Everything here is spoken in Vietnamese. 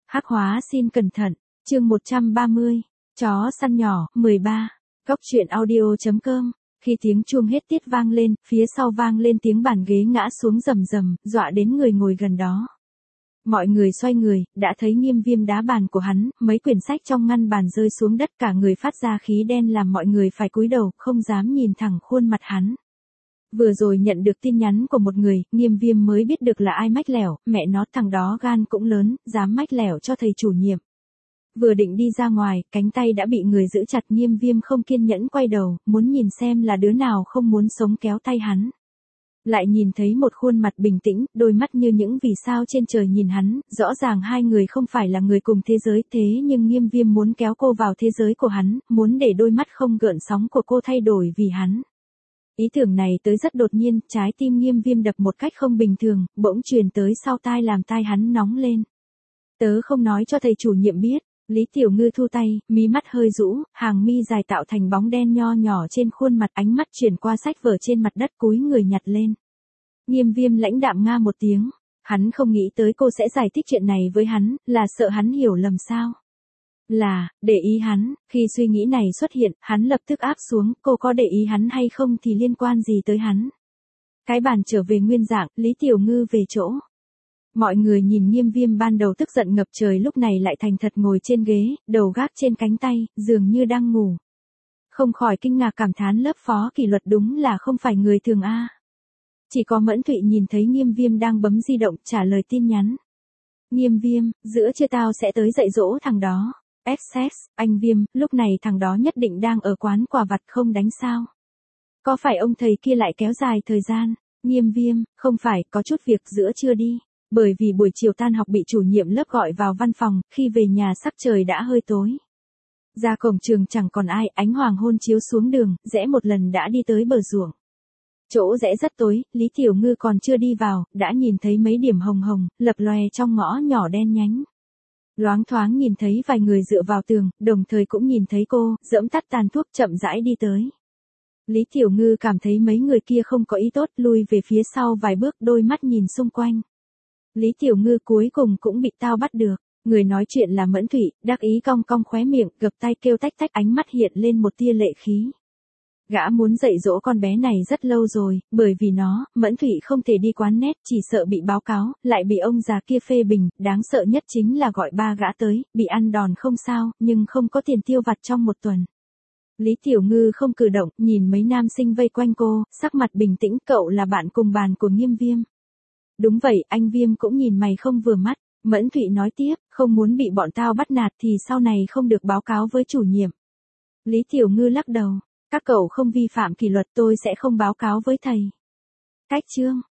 Hắc hóa xin cẩn thận, chương 130, chó săn nhỏ, 13, Góc truyện audio.com. Khi tiếng chuông hết tiết vang lên, phía sau vang lên tiếng bàn ghế ngã xuống rầm rầm, dọa đến người ngồi gần đó. Mọi người xoay người, đã thấy Nghiêm Viêm đá bàn của hắn, mấy quyển sách trong ngăn bàn rơi xuống đất, cả người phát ra khí đen làm mọi người phải cúi đầu, không dám nhìn thẳng khuôn mặt hắn. Vừa rồi nhận được tin nhắn của một người, Nghiêm Viêm mới biết được là ai mách lẻo, mẹ nó thằng đó gan cũng lớn, dám mách lẻo cho thầy chủ nhiệm. Vừa định đi ra ngoài, cánh tay đã bị người giữ chặt. Nghiêm Viêm không kiên nhẫn quay đầu, muốn nhìn xem là đứa nào không muốn sống kéo tay hắn. Lại nhìn thấy một khuôn mặt bình tĩnh, đôi mắt như những vì sao trên trời nhìn hắn, rõ ràng hai người không phải là người cùng thế giới, thế nhưng Nghiêm Viêm muốn kéo cô vào thế giới của hắn, muốn để đôi mắt không gợn sóng của cô thay đổi vì hắn. Ý tưởng này tới rất đột nhiên, trái tim Nghiêm Viêm đập một cách không bình thường, bỗng truyền tới sau tai làm tai hắn nóng lên. Tớ không nói cho thầy chủ nhiệm biết. Lý Tiểu Ngư thu tay, mí mắt hơi rũ, hàng mi dài tạo thành bóng đen nho nhỏ trên khuôn mặt, ánh mắt chuyển qua sách vở trên mặt đất, cúi người nhặt lên. Nghiêm Viêm lãnh đạm nga một tiếng, hắn không nghĩ tới cô sẽ giải thích chuyện này với hắn, là sợ hắn hiểu lầm sao? Là, để ý hắn, khi suy nghĩ này xuất hiện, hắn lập tức áp xuống, cô có để ý hắn hay không thì liên quan gì tới hắn? Cái bàn trở về nguyên dạng, Lý Tiểu Ngư về chỗ. Mọi người nhìn Nghiêm Viêm ban đầu tức giận ngập trời lúc này lại thành thật ngồi trên ghế, đầu gác trên cánh tay, dường như đang ngủ. Không khỏi kinh ngạc cảm thán lớp phó kỷ luật đúng là không phải người thường a. Chỉ có Mẫn Thụy nhìn thấy Nghiêm Viêm đang bấm di động trả lời tin nhắn. Nghiêm Viêm, giữa trưa tao sẽ tới dạy dỗ thằng đó. SS, anh Viêm, lúc này thằng đó nhất định đang ở quán quà vặt không đánh sao? Có phải ông thầy kia lại kéo dài thời gian? Nghiêm Viêm, không phải, có chút việc giữa trưa đi. Bởi vì buổi chiều tan học bị chủ nhiệm lớp gọi vào văn phòng, khi về nhà sắc trời đã hơi tối. Ra cổng trường chẳng còn ai, ánh hoàng hôn chiếu xuống đường, rẽ một lần đã đi tới bờ ruộng. Chỗ rẽ rất tối, Lý Tiểu Ngư còn chưa đi vào, đã nhìn thấy mấy điểm hồng hồng, lập lòe trong ngõ nhỏ đen nhánh. Loáng thoáng nhìn thấy vài người dựa vào tường, đồng thời cũng nhìn thấy cô, giẫm tắt tàn thuốc chậm rãi đi tới. Lý Tiểu Ngư cảm thấy mấy người kia không có ý tốt, lui về phía sau vài bước, đôi mắt nhìn xung quanh. Lý Tiểu Ngư cuối cùng cũng bị tao bắt được. Người nói chuyện là Mẫn Thụy, đắc ý cong cong khóe miệng, gập tay kêu tách tách, ánh mắt hiện lên một tia lệ khí. Gã muốn dạy dỗ con bé này rất lâu rồi, bởi vì nó, Mẫn Thụy không thể đi quán net, chỉ sợ bị báo cáo, lại bị ông già kia phê bình, đáng sợ nhất chính là gọi ba gã tới, bị ăn đòn không sao, nhưng không có tiền tiêu vặt trong một tuần. Lý Tiểu Ngư không cử động, nhìn mấy nam sinh vây quanh cô, sắc mặt bình tĩnh, cậu là bạn cùng bàn của Nghiêm Viêm. Đúng vậy, anh Viêm cũng nhìn mày không vừa mắt. Mẫn Thụy nói tiếp, không muốn bị bọn tao bắt nạt thì sau này không được báo cáo với chủ nhiệm. Lý Tiểu Ngư lắc đầu, các cậu không vi phạm kỷ luật tôi sẽ không báo cáo với thầy. Cách chương.